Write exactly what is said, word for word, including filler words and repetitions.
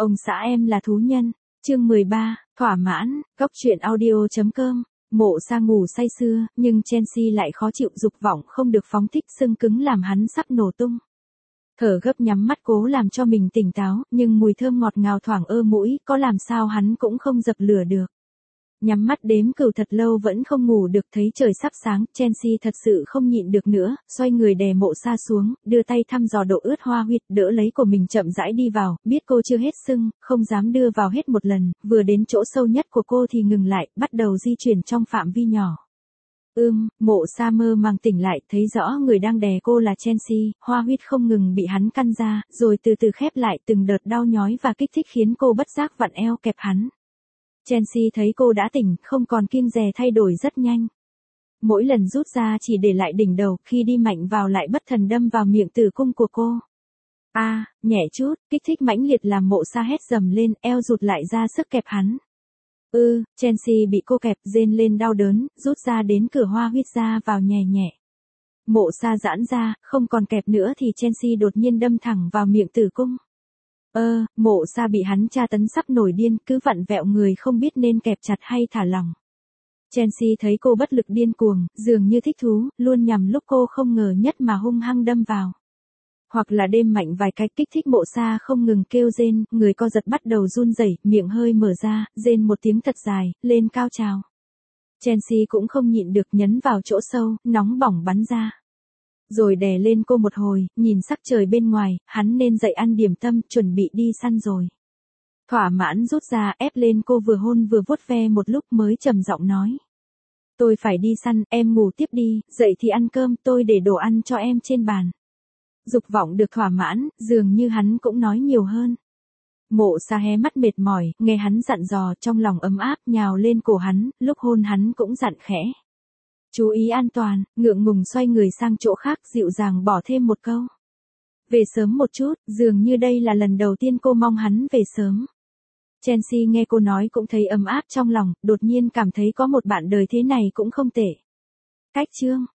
Ông xã em là thú nhân. Chương mười ba, thỏa mãn, góc truyện audio chấm com. Mộ Sa ngủ say sưa, nhưng Chelsea lại khó chịu, dục vọng không được phóng thích xương cứng làm hắn sắp nổ tung. Thở gấp nhắm mắt cố làm cho mình tỉnh táo, nhưng mùi thơm ngọt ngào thoảng ơ mũi, có làm sao hắn cũng không dập lửa được. Nhắm mắt đếm cừu thật lâu vẫn không ngủ được, thấy trời sắp sáng, Chelsea thật sự không nhịn được nữa, xoay người đè Mộ Sa xuống, đưa tay thăm dò độ ướt hoa huyệt, đỡ lấy của mình chậm rãi đi vào, biết cô chưa hết sưng, không dám đưa vào hết một lần, vừa đến chỗ sâu nhất của cô thì ngừng lại, bắt đầu di chuyển trong phạm vi nhỏ. Ưm, Mộ Sa mơ màng tỉnh lại, thấy rõ người đang đè cô là Chelsea, hoa huyết không ngừng bị hắn căn ra, rồi từ từ khép lại, từng đợt đau nhói và kích thích khiến cô bất giác vặn eo kẹp hắn. Chelsea thấy cô đã tỉnh, không còn kiêng dè thay đổi rất nhanh. Mỗi lần rút ra chỉ để lại đỉnh đầu, khi đi mạnh vào lại bất thần đâm vào miệng tử cung của cô. A, à, nhẹ chút, kích thích mãnh liệt làm Mộ Sa hét dầm lên, eo rụt lại ra sức kẹp hắn. Ư, ừ, Chelsea bị cô kẹp, rên lên đau đớn, rút ra đến cửa hoa huyết ra vào nhẹ nhẹ. Mộ Sa giãn ra, không còn kẹp nữa thì Chelsea đột nhiên đâm thẳng vào miệng tử cung. Ơ, Mộ Sa bị hắn tra tấn sắp nổi điên, cứ vặn vẹo người không biết nên kẹp chặt hay thả lỏng. Chelsea thấy cô bất lực điên cuồng, dường như thích thú, luôn nhằm lúc cô không ngờ nhất mà hung hăng đâm vào. Hoặc là đêm mạnh vài cái, kích thích Mộ Sa không ngừng kêu rên, người co giật bắt đầu run rẩy, miệng hơi mở ra, rên một tiếng thật dài, lên cao trào. Chelsea cũng không nhịn được, nhấn vào chỗ sâu, nóng bỏng bắn ra. Rồi đè lên cô một hồi, nhìn sắc trời bên ngoài, hắn nên dậy ăn điểm tâm, chuẩn bị đi săn rồi. Thỏa mãn rút ra, ép lên cô vừa hôn vừa vuốt ve một lúc mới trầm giọng nói. Tôi phải đi săn, em ngủ tiếp đi, dậy thì ăn cơm, tôi để đồ ăn cho em trên bàn. Dục vọng được thỏa mãn, dường như hắn cũng nói nhiều hơn. Mộ Sa hé mắt mệt mỏi, nghe hắn dặn dò, trong lòng ấm áp, nhào lên cổ hắn, lúc hôn hắn cũng dặn khẽ. Chú ý an toàn, ngượng ngùng xoay người sang chỗ khác, dịu dàng bỏ thêm một câu. Về sớm một chút, dường như đây là lần đầu tiên cô mong hắn về sớm. Chelsea nghe cô nói cũng thấy ấm áp trong lòng, đột nhiên cảm thấy có một bạn đời thế này cũng không tệ. Cách chương